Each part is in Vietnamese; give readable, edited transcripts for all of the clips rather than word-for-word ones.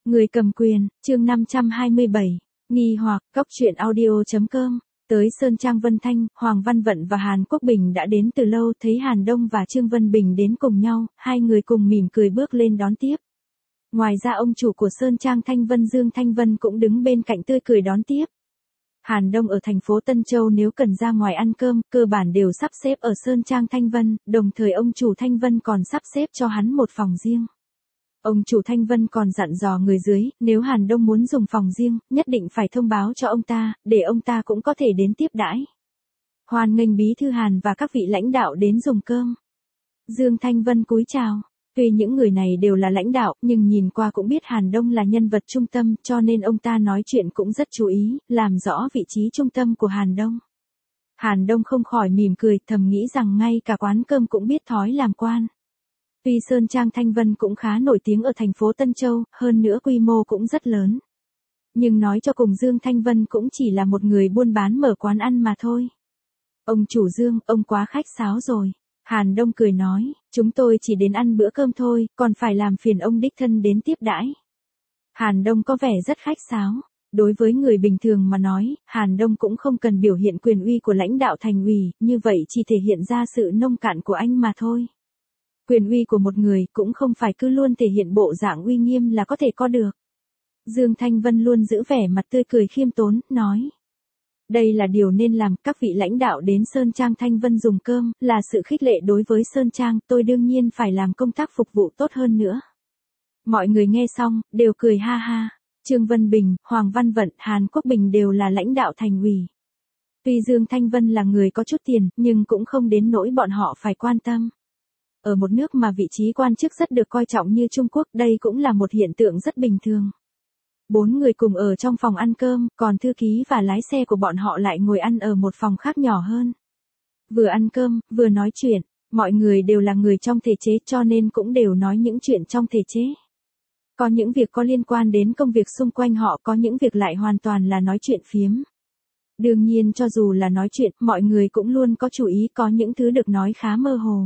Người cầm quyền, chương 527, nghi hoặc, góc truyện audio.com. Tới Sơn Trang Vân Thanh, Hoàng Văn Vận và Hàn Quốc Bình đã đến từ lâu, thấy Hàn Đông và Trương Vân Bình đến cùng nhau, hai người cùng mỉm cười bước lên đón tiếp. Ngoài ra ông chủ của Sơn Trang Thanh Vân Dương Thanh Vân cũng đứng bên cạnh tươi cười đón tiếp. Hàn Đông ở thành phố Tân Châu nếu cần ra ngoài ăn cơm, cơ bản đều sắp xếp ở Sơn Trang Thanh Vân, đồng thời ông chủ Thanh Vân còn sắp xếp cho hắn một phòng riêng. Ông chủ Thanh Vân còn dặn dò người dưới, nếu Hàn Đông muốn dùng phòng riêng, nhất định phải thông báo cho ông ta, để ông ta cũng có thể đến tiếp đãi. Hoan nghênh bí thư Hàn và các vị lãnh đạo đến dùng cơm. Dương Thanh Vân cúi chào. Tuy những người này đều là lãnh đạo, nhưng nhìn qua cũng biết Hàn Đông là nhân vật trung tâm, cho nên ông ta nói chuyện cũng rất chú ý, làm rõ vị trí trung tâm của Hàn Đông. Hàn Đông không khỏi mỉm cười, thầm nghĩ rằng ngay cả quán cơm cũng biết thói làm quan. Tuy Sơn Trang Thanh Vân cũng khá nổi tiếng ở thành phố Tân Châu, hơn nữa quy mô cũng rất lớn. Nhưng nói cho cùng Dương Thanh Vân cũng chỉ là một người buôn bán mở quán ăn mà thôi. Ông chủ Dương, ông quá khách sáo rồi. Hàn Đông cười nói, chúng tôi chỉ đến ăn bữa cơm thôi, còn phải làm phiền ông đích thân đến tiếp đãi. Hàn Đông có vẻ rất khách sáo. Đối với người bình thường mà nói, Hàn Đông cũng không cần biểu hiện quyền uy của lãnh đạo thành ủy, như vậy chỉ thể hiện ra sự nông cạn của anh mà thôi. Quyền uy của một người cũng không phải cứ luôn thể hiện bộ dạng uy nghiêm là có thể có được. Dương Thanh Vân luôn giữ vẻ mặt tươi cười khiêm tốn, nói. Đây là điều nên làm, các vị lãnh đạo đến Sơn Trang Thanh Vân dùng cơm, là sự khích lệ đối với Sơn Trang, tôi đương nhiên phải làm công tác phục vụ tốt hơn nữa. Mọi người nghe xong, đều cười ha ha. Trương Vân Bình, Hoàng Văn Vận, Hàn Quốc Bình đều là lãnh đạo thành ủy. Tuy Dương Thanh Vân là người có chút tiền, nhưng cũng không đến nỗi bọn họ phải quan tâm. Ở một nước mà vị trí quan chức rất được coi trọng như Trung Quốc, đây cũng là một hiện tượng rất bình thường. 4 người cùng ở trong phòng ăn cơm, còn thư ký và lái xe của bọn họ lại ngồi ăn ở một phòng khác nhỏ hơn. Vừa ăn cơm, vừa nói chuyện, mọi người đều là người trong thể chế cho nên cũng đều nói những chuyện trong thể chế. Có những việc có liên quan đến công việc xung quanh họ, có những việc lại hoàn toàn là nói chuyện phiếm. Đương nhiên cho dù là nói chuyện, mọi người cũng luôn có chú ý, có những thứ được nói khá mơ hồ.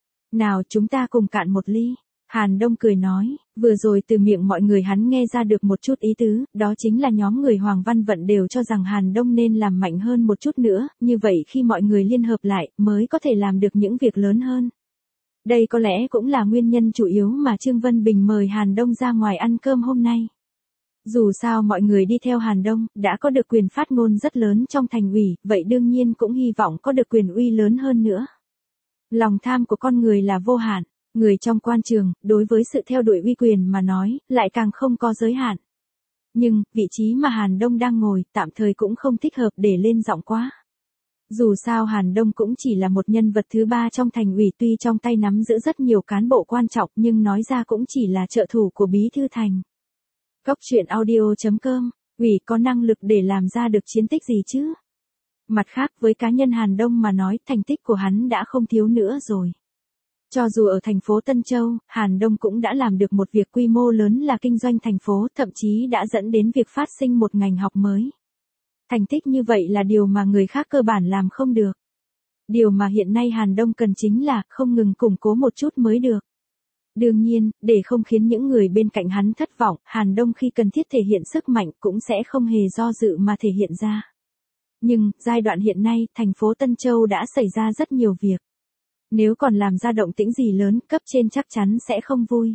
Nào chúng ta cùng cạn một ly. Hàn Đông cười nói, vừa rồi từ miệng mọi người hắn nghe ra được một chút ý tứ, đó chính là nhóm người Hoàng Văn Vận đều cho rằng Hàn Đông nên làm mạnh hơn một chút nữa, như vậy khi mọi người liên hợp lại, mới có thể làm được những việc lớn hơn. Đây có lẽ cũng là nguyên nhân chủ yếu mà Trương Vân Bình mời Hàn Đông ra ngoài ăn cơm hôm nay. Dù sao mọi người đi theo Hàn Đông, đã có được quyền phát ngôn rất lớn trong thành ủy, vậy đương nhiên cũng hy vọng có được quyền uy lớn hơn nữa. Lòng tham của con người là vô hạn, người trong quan trường, đối với sự theo đuổi uy quyền mà nói, lại càng không có giới hạn. Nhưng, vị trí mà Hàn Đông đang ngồi, tạm thời cũng không thích hợp để lên giọng quá. Dù sao Hàn Đông cũng chỉ là một nhân vật thứ ba trong thành ủy, tuy trong tay nắm giữ rất nhiều cán bộ quan trọng nhưng nói ra cũng chỉ là trợ thủ của bí thư thành. Góc truyện audio.com, ủy có năng lực để làm ra được chiến tích gì chứ? Mặt khác với cá nhân Hàn Đông mà nói, thành tích của hắn đã không thiếu nữa rồi. Cho dù ở thành phố Tân Châu, Hàn Đông cũng đã làm được một việc quy mô lớn là kinh doanh thành phố, thậm chí đã dẫn đến việc phát sinh một ngành học mới. Thành tích như vậy là điều mà người khác cơ bản làm không được. Điều mà hiện nay Hàn Đông cần chính là không ngừng củng cố một chút mới được. Đương nhiên, để không khiến những người bên cạnh hắn thất vọng, Hàn Đông khi cần thiết thể hiện sức mạnh cũng sẽ không hề do dự mà thể hiện ra. Nhưng, giai đoạn hiện nay, thành phố Tân Châu đã xảy ra rất nhiều việc. Nếu còn làm ra động tĩnh gì lớn, cấp trên chắc chắn sẽ không vui.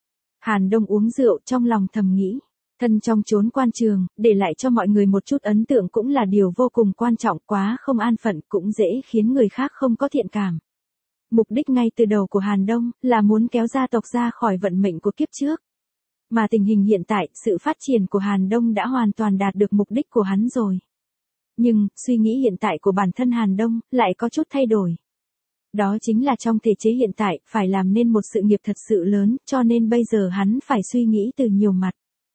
Hàn Đông uống rượu trong lòng thầm nghĩ. Thân trong chốn quan trường, để lại cho mọi người một chút ấn tượng cũng là điều vô cùng quan trọng, quá không an phận cũng dễ khiến người khác không có thiện cảm. Mục đích ngay từ đầu của Hàn Đông là muốn kéo gia tộc ra khỏi vận mệnh của kiếp trước. Mà tình hình hiện tại, sự phát triển của Hàn Đông đã hoàn toàn đạt được mục đích của hắn rồi. Nhưng, suy nghĩ hiện tại của bản thân Hàn Đông lại có chút thay đổi. Đó chính là trong thể chế hiện tại, phải làm nên một sự nghiệp thật sự lớn, cho nên bây giờ hắn phải suy nghĩ từ nhiều mặt.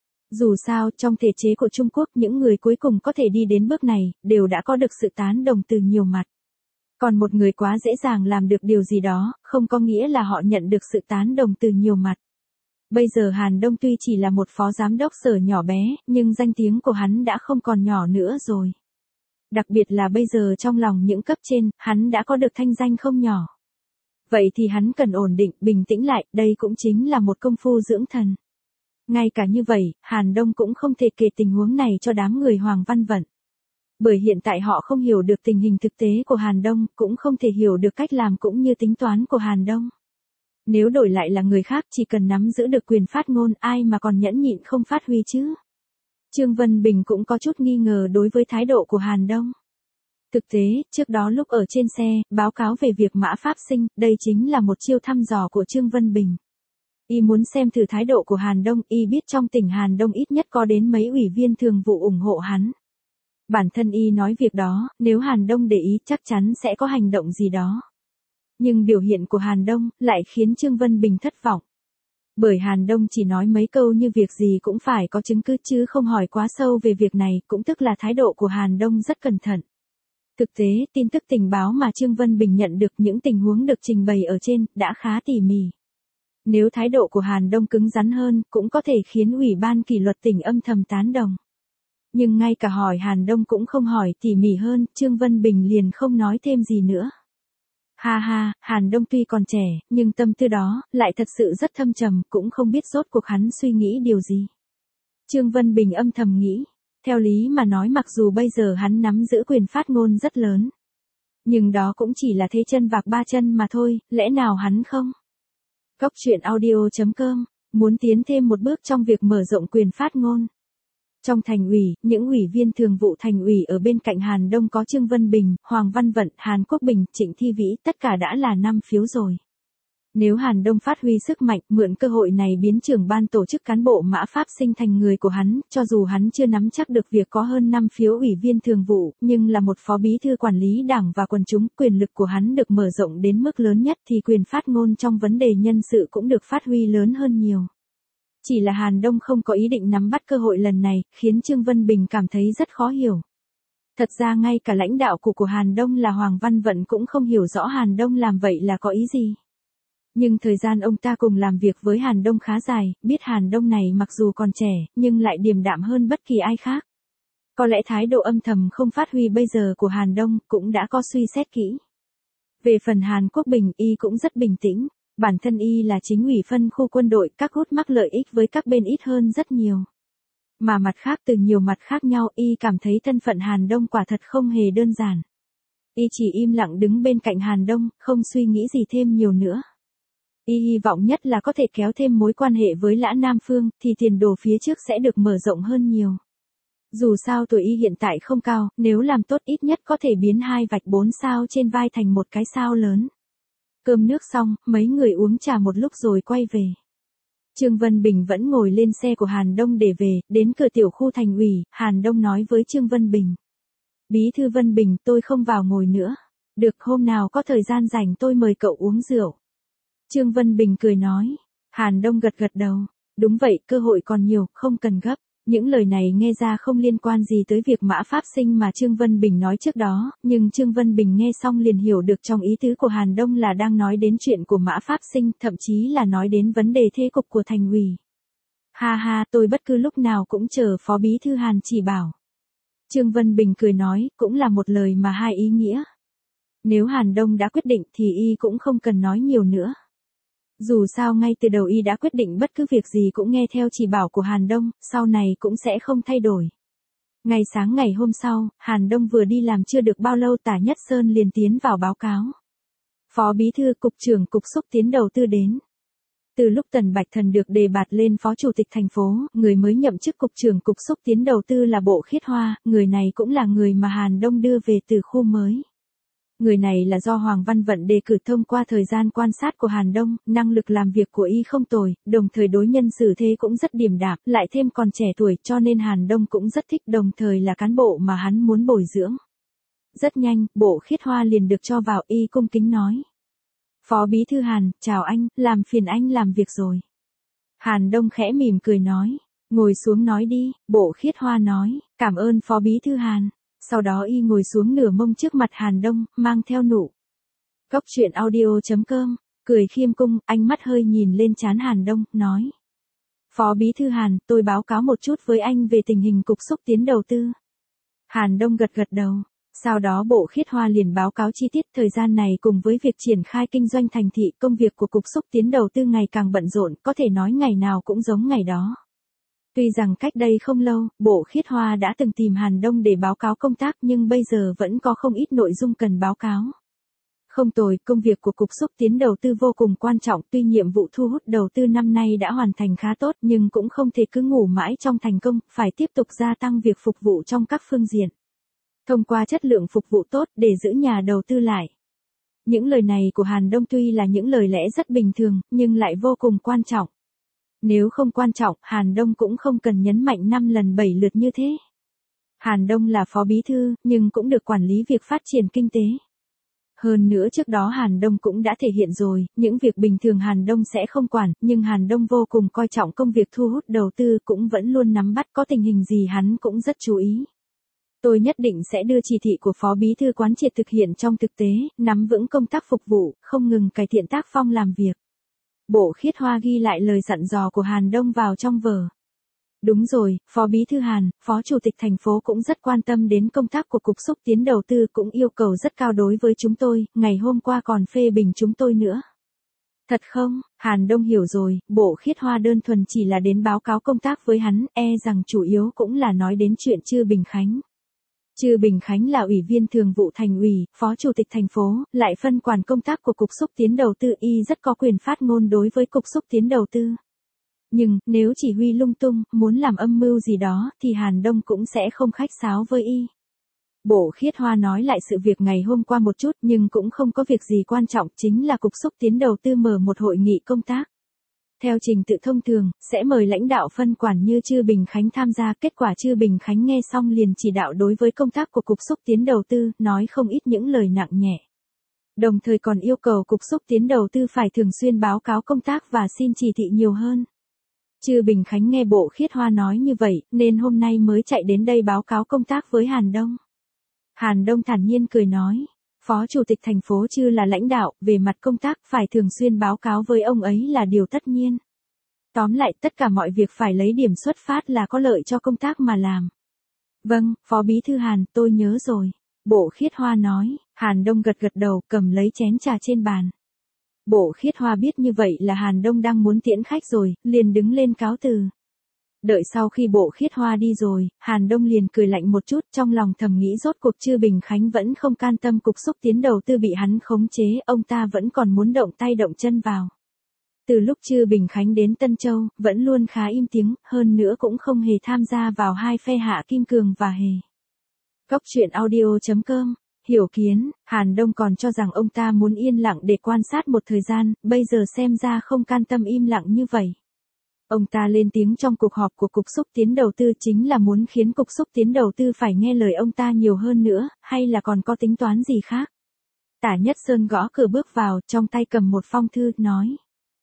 Dù sao, trong thể chế của Trung Quốc, những người cuối cùng có thể đi đến bước này, đều đã có được sự tán đồng từ nhiều mặt. Còn một người quá dễ dàng làm được điều gì đó, không có nghĩa là họ nhận được sự tán đồng từ nhiều mặt. Bây giờ Hàn Đông tuy chỉ là một phó giám đốc sở nhỏ bé, nhưng danh tiếng của hắn đã không còn nhỏ nữa rồi. Đặc biệt là bây giờ trong lòng những cấp trên, hắn đã có được thanh danh không nhỏ. Vậy thì hắn cần ổn định, bình tĩnh lại, đây cũng chính là một công phu dưỡng thần. Ngay cả như vậy, Hàn Đông cũng không thể kể tình huống này cho đám người Hoàng Văn Vận. Bởi hiện tại họ không hiểu được tình hình thực tế của Hàn Đông, cũng không thể hiểu được cách làm cũng như tính toán của Hàn Đông. Nếu đổi lại là người khác chỉ cần nắm giữ được quyền phát ngôn ai mà còn nhẫn nhịn không phát huy chứ. Trương Vân Bình cũng có chút nghi ngờ đối với thái độ của Hàn Đông. Thực tế, trước đó lúc ở trên xe, báo cáo về việc Mã Pháp Sinh, đây chính là một chiêu thăm dò của Trương Vân Bình. Y muốn xem thử thái độ của Hàn Đông, y biết trong tỉnh Hàn Đông ít nhất có đến mấy ủy viên thường vụ ủng hộ hắn. Bản thân y nói việc đó, nếu Hàn Đông để ý chắc chắn sẽ có hành động gì đó. Nhưng biểu hiện của Hàn Đông lại khiến Trương Vân Bình thất vọng. Bởi Hàn Đông chỉ nói mấy câu như việc gì cũng phải có chứng cứ chứ không hỏi quá sâu về việc này, cũng tức là thái độ của Hàn Đông rất cẩn thận. Thực tế, tin tức tình báo mà Trương Vân Bình nhận được những tình huống được trình bày ở trên đã khá tỉ mỉ. Nếu thái độ của Hàn Đông cứng rắn hơn, cũng có thể khiến Ủy ban kỷ luật tỉnh âm thầm tán đồng. Nhưng ngay cả hỏi Hàn Đông cũng không hỏi tỉ mỉ hơn, Trương Vân Bình liền không nói thêm gì nữa. Ha ha, Hàn Đông tuy còn trẻ, nhưng tâm tư đó lại thật sự rất thâm trầm, cũng không biết rốt cuộc hắn suy nghĩ điều gì. Trương Vân Bình âm thầm nghĩ, theo lý mà nói mặc dù bây giờ hắn nắm giữ quyền phát ngôn rất lớn. Nhưng đó cũng chỉ là thế chân vạc ba chân mà thôi, lẽ nào hắn không? Góc truyện audio.com, muốn tiến thêm một bước trong việc mở rộng quyền phát ngôn. Trong thành ủy, những ủy viên thường vụ thành ủy ở bên cạnh Hàn Đông có Trương Vân Bình, Hoàng Văn Vận, Hàn Quốc Bình, Trịnh Thi Vĩ, tất cả đã là 5 phiếu rồi. Nếu Hàn Đông phát huy sức mạnh, mượn cơ hội này biến trưởng ban tổ chức cán bộ Mã Pháp Sinh thành người của hắn, cho dù hắn chưa nắm chắc được việc có hơn 5 phiếu ủy viên thường vụ, nhưng là một phó bí thư quản lý đảng và quần chúng, quyền lực của hắn được mở rộng đến mức lớn nhất thì quyền phát ngôn trong vấn đề nhân sự cũng được phát huy lớn hơn nhiều. Chỉ là Hàn Đông không có ý định nắm bắt cơ hội lần này, khiến Trương Vân Bình cảm thấy rất khó hiểu. Thật ra ngay cả lãnh đạo của Hàn Đông là Hoàng Văn Vận cũng không hiểu rõ Hàn Đông làm vậy là có ý gì. Nhưng thời gian ông ta cùng làm việc với Hàn Đông khá dài, biết Hàn Đông này mặc dù còn trẻ, nhưng lại điềm đạm hơn bất kỳ ai khác. Có lẽ thái độ âm thầm không phát huy bây giờ của Hàn Đông cũng đã có suy xét kỹ. Về phần Hàn Quốc Bình, y cũng rất bình tĩnh. Bản thân y là chính ủy phân khu quân đội, các hút mắc lợi ích với các bên ít hơn rất nhiều. Mà mặt khác từ nhiều mặt khác nhau, y cảm thấy thân phận Hàn Đông quả thật không hề đơn giản. Y chỉ im lặng đứng bên cạnh Hàn Đông, không suy nghĩ gì thêm nhiều nữa. Y hy vọng nhất là có thể kéo thêm mối quan hệ với Lã Nam Phương, thì tiền đồ phía trước sẽ được mở rộng hơn nhiều. Dù sao tuổi y hiện tại không cao, nếu làm tốt ít nhất có thể biến 2 vạch 4 sao trên vai thành một cái sao lớn. Cơm nước xong, mấy người uống trà một lúc rồi quay về. Trương Vân Bình vẫn ngồi lên xe của Hàn Đông để về, đến cửa tiểu khu thành ủy, Hàn Đông nói với Trương Vân Bình. Bí thư Vân Bình, tôi không vào ngồi nữa. Được, hôm nào có thời gian rảnh tôi mời cậu uống rượu. Trương Vân Bình cười nói. Hàn Đông gật gật đầu. Đúng vậy, cơ hội còn nhiều, không cần gấp. Những lời này nghe ra không liên quan gì tới việc Mã Pháp Sinh mà Trương Vân Bình nói trước đó, nhưng Trương Vân Bình nghe xong liền hiểu được trong ý tứ của Hàn Đông là đang nói đến chuyện của Mã Pháp Sinh, thậm chí là nói đến vấn đề thế cục của thành ủy. Ha ha, tôi bất cứ lúc nào cũng chờ phó bí thư Hàn chỉ bảo. Trương Vân Bình cười nói, cũng là một lời mà hai ý nghĩa. Nếu Hàn Đông đã quyết định thì y cũng không cần nói nhiều nữa. Dù sao ngay từ đầu y đã quyết định bất cứ việc gì cũng nghe theo chỉ bảo của Hàn Đông, sau này cũng sẽ không thay đổi. Ngày sáng ngày hôm sau, Hàn Đông vừa đi làm chưa được bao lâu Tả Nhất Sơn liền tiến vào báo cáo. Phó bí thư cục trưởng cục xúc tiến đầu tư đến. Từ lúc Tần Bạch Thần được đề bạt lên phó chủ tịch thành phố, người mới nhậm chức cục trưởng cục xúc tiến đầu tư là Bộ Khiết Hoa, người này cũng là người mà Hàn Đông đưa về từ khu mới. Người này là do Hoàng Văn Vận đề cử thông qua thời gian quan sát của Hàn Đông, năng lực làm việc của y không tồi, đồng thời đối nhân xử thế cũng rất điềm đạm, lại thêm còn trẻ tuổi cho nên Hàn Đông cũng rất thích, đồng thời là cán bộ mà hắn muốn bồi dưỡng. Rất nhanh, Bộ Khiết Hoa liền được cho vào, y cung kính nói. Phó bí thư Hàn, chào anh, làm phiền anh làm việc rồi. Hàn Đông khẽ mỉm cười nói, ngồi xuống nói đi, Bộ Khiết Hoa nói, cảm ơn phó bí thư Hàn. Sau đó y ngồi xuống nửa mông trước mặt Hàn Đông, mang theo nụ. Góc truyện audio.com, cười khiêm cung, ánh mắt hơi nhìn lên trán Hàn Đông, nói. Phó bí thư Hàn, tôi báo cáo một chút với anh về tình hình cục xúc tiến đầu tư. Hàn Đông gật gật đầu. Sau đó Bộ Khiết Hoa liền báo cáo chi tiết thời gian này cùng với việc triển khai kinh doanh thành thị, công việc của cục xúc tiến đầu tư ngày càng bận rộn, có thể nói ngày nào cũng giống ngày đó. Tuy rằng cách đây không lâu, Bộ Khiết Hoa đã từng tìm Hàn Đông để báo cáo công tác nhưng bây giờ vẫn có không ít nội dung cần báo cáo. Không tồi, công việc của Cục Xúc Tiến Đầu tư vô cùng quan trọng, tuy nhiệm vụ thu hút đầu tư năm nay đã hoàn thành khá tốt nhưng cũng không thể cứ ngủ mãi trong thành công, phải tiếp tục gia tăng việc phục vụ trong các phương diện. Thông qua chất lượng phục vụ tốt để giữ nhà đầu tư lại. Những lời này của Hàn Đông tuy là những lời lẽ rất bình thường, nhưng lại vô cùng quan trọng. Nếu không quan trọng, Hàn Đông cũng không cần nhấn mạnh 5 lần 7 lượt như thế. Hàn Đông là phó bí thư, nhưng cũng được quản lý việc phát triển kinh tế. Hơn nữa trước đó Hàn Đông cũng đã thể hiện rồi, những việc bình thường Hàn Đông sẽ không quản, nhưng Hàn Đông vô cùng coi trọng công việc thu hút đầu tư cũng vẫn luôn nắm bắt, có tình hình gì hắn cũng rất chú ý. Tôi nhất định sẽ đưa chỉ thị của phó bí thư quán triệt thực hiện trong thực tế, nắm vững công tác phục vụ, không ngừng cải thiện tác phong làm việc. Bộ Khiết Hoa ghi lại lời dặn dò của Hàn Đông vào trong vở. Đúng rồi, Phó Bí thư Hàn, Phó Chủ tịch thành phố cũng rất quan tâm đến công tác của Cục Xúc Tiến Đầu tư cũng yêu cầu rất cao đối với chúng tôi, ngày hôm qua còn phê bình chúng tôi nữa. Thật không? Hàn Đông hiểu rồi, Bộ Khiết Hoa đơn thuần chỉ là đến báo cáo công tác với hắn, rằng chủ yếu cũng là nói đến chuyện Trư Bình Khánh. Trư Bình Khánh là ủy viên thường vụ thành ủy, phó chủ tịch thành phố, lại phân quản công tác của Cục Xúc Tiến Đầu tư, rất có quyền phát ngôn đối với Cục Xúc Tiến Đầu tư. Nhưng, nếu chỉ huy lung tung, muốn làm âm mưu gì đó, thì Hàn Đông cũng sẽ không khách sáo với Bộ Khiết Hoa nói lại sự việc ngày hôm qua một chút nhưng cũng không có việc gì quan trọng, chính là Cục Xúc Tiến Đầu tư mở một hội nghị công tác. Theo trình tự thông thường, sẽ mời lãnh đạo phân quản như Trư Bình Khánh tham gia, kết quả Trư Bình Khánh nghe xong liền chỉ đạo đối với công tác của Cục Xúc Tiến Đầu tư, nói không ít những lời nặng nhẹ. Đồng thời còn yêu cầu Cục Xúc Tiến Đầu tư phải thường xuyên báo cáo công tác và xin chỉ thị nhiều hơn. Trư Bình Khánh nghe Bộ Khiết Hoa nói như vậy, nên hôm nay mới chạy đến đây báo cáo công tác với Hàn Đông. Hàn Đông thản nhiên cười nói, Phó Chủ tịch thành phố Trư là lãnh đạo, về mặt công tác phải thường xuyên báo cáo với ông ấy là điều tất nhiên. Tóm lại tất cả mọi việc phải lấy điểm xuất phát là có lợi cho công tác mà làm. Vâng, Phó Bí thư Hàn, tôi nhớ rồi. Bộ Khiết Hoa nói, Hàn Đông gật gật đầu cầm lấy chén trà trên bàn. Bộ Khiết Hoa biết như vậy là Hàn Đông đang muốn tiễn khách rồi, liền đứng lên cáo từ. Đợi sau khi Bộ Khiết Hoa đi rồi, Hàn Đông liền cười lạnh một chút, trong lòng thầm nghĩ rốt cuộc Trư Bình Khánh vẫn không can tâm Cục Xúc Tiến Đầu tư bị hắn khống chế, ông ta vẫn còn muốn động tay động chân vào. Từ lúc Trư Bình Khánh đến Tân Châu, vẫn luôn khá im tiếng, hơn nữa cũng không hề tham gia vào hai phe Hạ Kim Cường và Hề. Góc truyện audio.com. Hiểu Kiến, Hàn Đông còn cho rằng ông ta muốn yên lặng để quan sát một thời gian, bây giờ xem ra không can tâm im lặng như vậy. Ông ta lên tiếng trong cuộc họp của Cục Xúc Tiến Đầu tư chính là muốn khiến Cục Xúc Tiến Đầu tư phải nghe lời ông ta nhiều hơn nữa, hay là còn có tính toán gì khác? Tả Nhất Sơn gõ cửa bước vào, trong tay cầm một phong thư, nói.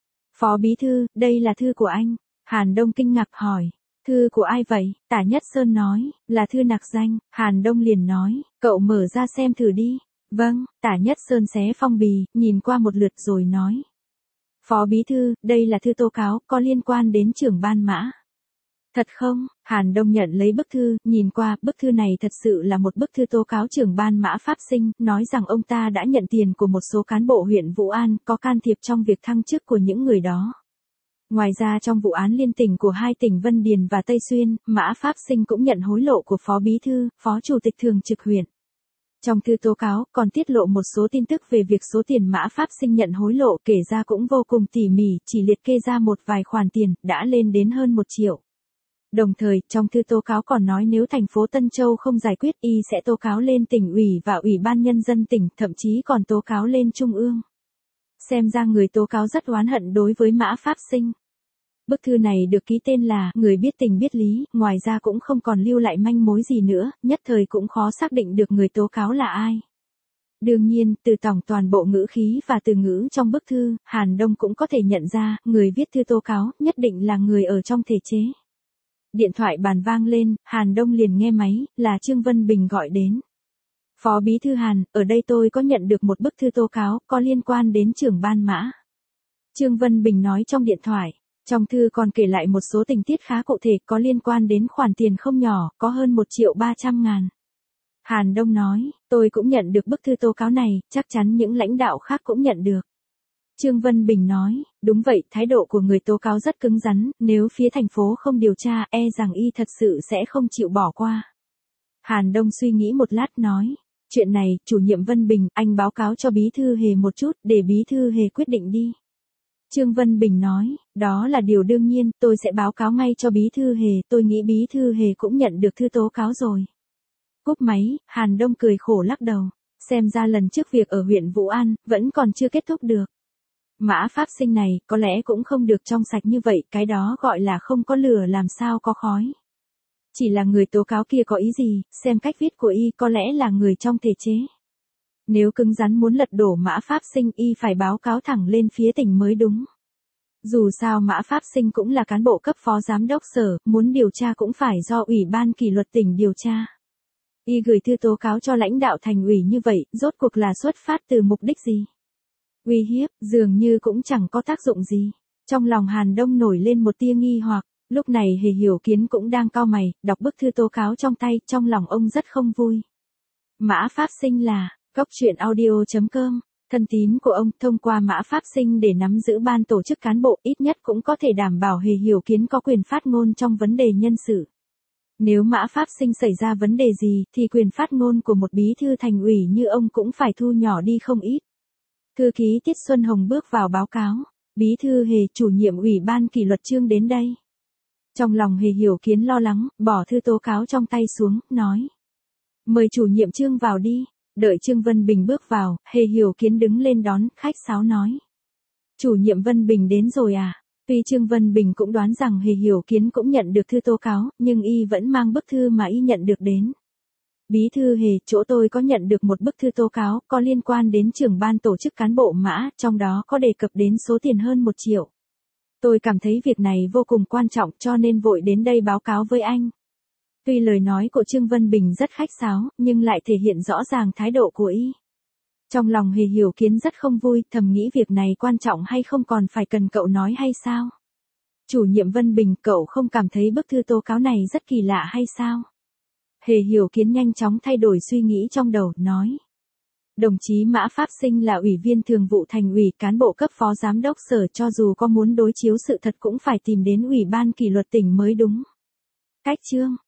Phó Bí thư, đây là thư của anh. Hàn Đông kinh ngạc hỏi. Thư của ai vậy? Tả Nhất Sơn nói, là thư nặc danh. Hàn Đông liền nói, cậu mở ra xem thử đi. Vâng, Tả Nhất Sơn xé phong bì, nhìn qua một lượt rồi nói. Phó Bí thư, đây là thư tố cáo, có liên quan đến trưởng ban Mã. Thật không? Hàn Đông nhận lấy bức thư, nhìn qua, bức thư này thật sự là một bức thư tố cáo trưởng ban Mã Pháp Sinh, nói rằng ông ta đã nhận tiền của một số cán bộ huyện Vũ An, có can thiệp trong việc thăng chức của những người đó. Ngoài ra trong vụ án liên tỉnh của hai tỉnh Vân Điền và Tây Xuyên, Mã Pháp Sinh cũng nhận hối lộ của Phó Bí thư, Phó Chủ tịch Thường trực huyện. Trong thư tố cáo, còn tiết lộ một số tin tức về việc số tiền Mã Pháp Sinh nhận hối lộ, kể ra cũng vô cùng tỉ mỉ, chỉ liệt kê ra một vài khoản tiền, đã lên đến hơn 1 triệu. Đồng thời, trong thư tố cáo còn nói nếu thành phố Tân Châu không giải quyết, sẽ tố cáo lên tỉnh ủy và Ủy ban Nhân dân tỉnh, thậm chí còn tố cáo lên Trung ương. Xem ra người tố cáo rất oán hận đối với Mã Pháp Sinh. Bức thư này được ký tên là người biết tình biết lý, ngoài ra cũng không còn lưu lại manh mối gì nữa, nhất thời cũng khó xác định được người tố cáo là ai. Đương nhiên, từ tổng toàn bộ ngữ khí và từ ngữ trong bức thư, Hàn Đông cũng có thể nhận ra, người viết thư tố cáo, nhất định là người ở trong thể chế. Điện thoại bàn vang lên, Hàn Đông liền nghe máy, là Trương Vân Bình gọi đến. Phó Bí thư Hàn, ở đây tôi có nhận được một bức thư tố cáo, có liên quan đến trưởng ban Mã. Trương Vân Bình nói trong điện thoại. Trong thư còn kể lại một số tình tiết khá cụ thể, có liên quan đến khoản tiền không nhỏ, có hơn 1.300.000. Hàn Đông nói, tôi cũng nhận được bức thư tố cáo này, chắc chắn những lãnh đạo khác cũng nhận được. Trương Vân Bình nói, đúng vậy, thái độ của người tố cáo rất cứng rắn, nếu phía thành phố không điều tra, e rằng y thật sự sẽ không chịu bỏ qua. Hàn Đông suy nghĩ một lát nói, chuyện này, chủ nhiệm Vân Bình, anh báo cáo cho Bí Thư Hề một chút, để Bí Thư Hề quyết định đi. Trương Vân Bình nói, đó là điều đương nhiên, tôi sẽ báo cáo ngay cho Bí Thư Hề, tôi nghĩ Bí Thư Hề cũng nhận được thư tố cáo rồi. Cúp máy, Hàn Đông cười khổ lắc đầu, xem ra lần trước việc ở huyện Vũ An, vẫn còn chưa kết thúc được. Mã Pháp Sinh này, có lẽ cũng không được trong sạch như vậy, cái đó gọi là không có lửa làm sao có khói. Chỉ là người tố cáo kia có ý gì, xem cách viết của y có lẽ là người trong thể chế. Nếu cứng rắn muốn lật đổ Mã Pháp Sinh y phải báo cáo thẳng lên phía tỉnh mới đúng. Dù sao Mã Pháp Sinh cũng là cán bộ cấp phó giám đốc sở, muốn điều tra cũng phải do Ủy ban kỷ luật tỉnh điều tra. Y gửi thư tố cáo cho lãnh đạo thành ủy như vậy, rốt cuộc là xuất phát từ mục đích gì? Uy hiếp, dường như cũng chẳng có tác dụng gì. Trong lòng Hàn Đông nổi lên một tia nghi hoặc, lúc này Hề Hiểu Kiến cũng đang cau mày, đọc bức thư tố cáo trong tay, trong lòng ông rất không vui. Mã Pháp Sinh là, Cốc Truyện Audio.com, thân tín của ông, thông qua Mã Pháp Sinh để nắm giữ ban tổ chức cán bộ, ít nhất cũng có thể đảm bảo Hề Hiểu Kiến có quyền phát ngôn trong vấn đề nhân sự. Nếu Mã Pháp Sinh xảy ra vấn đề gì, thì quyền phát ngôn của một bí thư thành ủy như ông cũng phải thu nhỏ đi không ít. Thư ký Tiết Xuân Hồng bước vào báo cáo, Bí Thư Hề, chủ nhiệm Ủy ban kỷ luật Trương đến đây. Trong lòng Hề Hiểu Kiến lo lắng, bỏ thư tố cáo trong tay xuống, nói. Mời chủ nhiệm Trương vào đi. Đợi Trương Vân Bình bước vào, Hề Hiểu Kiến đứng lên đón, khách sáo nói. Chủ nhiệm Vân Bình đến rồi à? Tuy Trương Vân Bình cũng đoán rằng Hề Hiểu Kiến cũng nhận được thư tố cáo, nhưng y vẫn mang bức thư mà y nhận được đến. Bí Thư Hề, chỗ tôi có nhận được một bức thư tố cáo, có liên quan đến trưởng ban tổ chức cán bộ Mã, trong đó có đề cập đến số tiền hơn 1 triệu. Tôi cảm thấy việc này vô cùng quan trọng cho nên vội đến đây báo cáo với anh. Tuy lời nói của Trương Vân Bình rất khách sáo, nhưng lại thể hiện rõ ràng thái độ của y. Trong lòng Hề Hiểu Kiến rất không vui, thầm nghĩ việc này quan trọng hay không còn phải cần cậu nói hay sao? Chủ nhiệm Vân Bình, cậu không cảm thấy bức thư tố cáo này rất kỳ lạ hay sao? Hề Hiểu Kiến nhanh chóng thay đổi suy nghĩ trong đầu, nói. Đồng chí Mã Pháp Sinh là ủy viên thường vụ thành ủy, cán bộ cấp phó giám đốc sở, cho dù có muốn đối chiếu sự thật cũng phải tìm đến Ủy ban kỷ luật tỉnh mới đúng. Cách chương